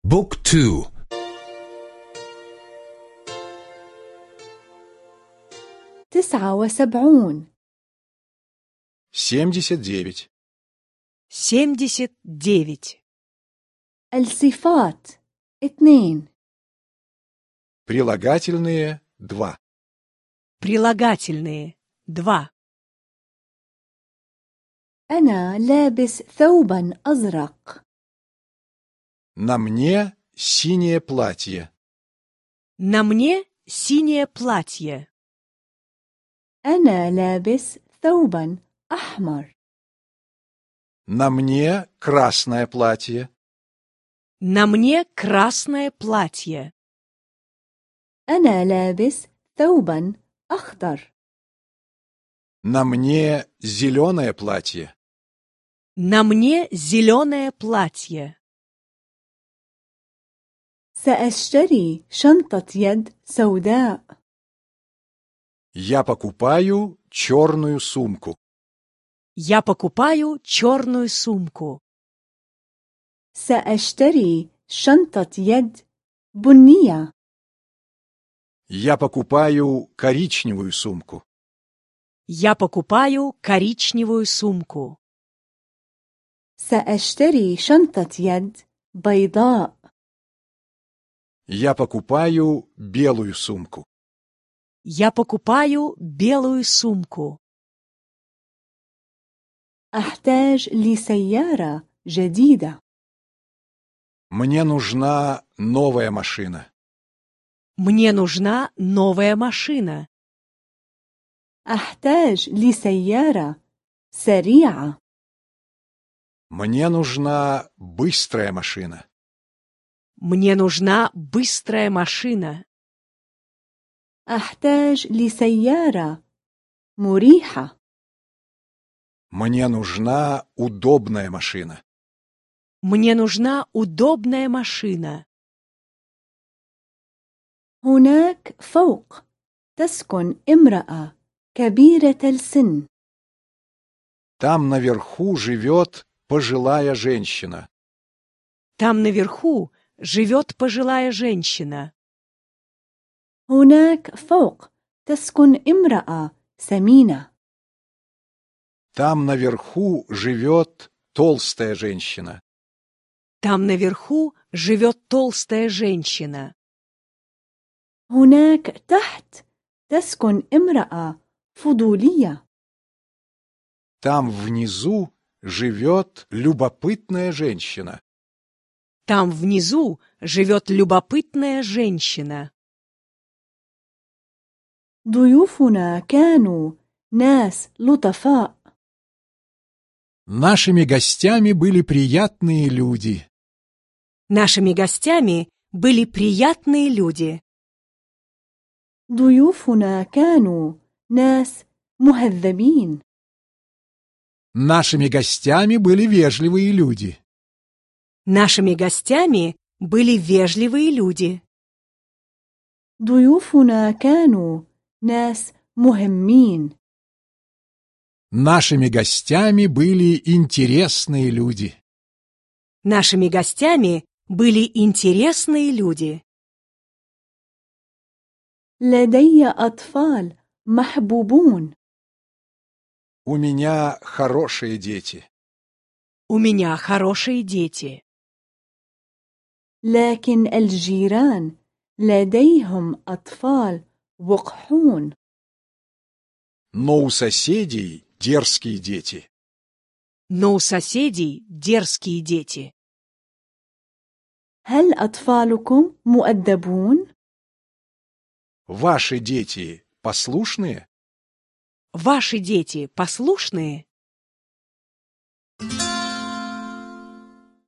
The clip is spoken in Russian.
بوك تو 79 79. 79. الصفات 2 Прилагательные 2. Прилагательные 2. أنا لابس ثوبا أزرق. На мне синее платье. На мне синее платье. أنا لابس ثوبا أحمر. На мне красное платье. На мне красное платье. أنا لابس ثوبا أخضر. На мне зеленое платье. На мне зеленое платье. سأشتري شنطة يد سوداء. Я покупаю черную сумку. Я покупаю черную сумку. سأشتري شنطة يد بنية. Я покупаю коричневую сумку. Я покупаю коричневую сумку. سأشتري شنطة يد بيضاء. Я покупаю белую сумку. Я покупаю белую сумку. أحتاج لسيارة جديدة. Мне нужна новая машина. Мне нужна новая машина. أحتاج لسيارة سريعة. Мне нужна быстрая машина. Мне нужна быстрая машина. أحتاج لسيارة مريحة. Мне нужна удобная машина. Мне нужна удобная машина. هناك فوق تسكن امرأة كبيرة السن. Там наверху живет пожилая женщина. Там наверху живет пожилая женщина. هناك فوق تسكن امرأة سمينة. Там наверху живет толстая женщина. Там наверху живет толстая женщина. هناك تحت تسكن امرأة فضولية. Там внизу живет любопытная женщина. Там внизу живет любопытная женщина. ضيوفنا كانوا ناس لطفاء. Нашими гостями были приятные люди. Нашими гостями были приятные люди. ضيوفنا كانوا ناس مهذبين. Нашими гостями были вежливые люди. Нашими гостями были вежливые люди. ضيوفنا كانوا ناس مهمين. Нашими гостями были интересные люди. Нашими гостями были интересные люди. لدي أطفال محبوبون. У меня хорошие дети. У меня хорошие дети. لكن الجيران لديهم أطفال وقحون. Но у соседей дерзкие дети. Но у соседей дерзкие дети. هل أطفالكم مؤدبون؟ Ваши дети послушные? Ваши дети послушные?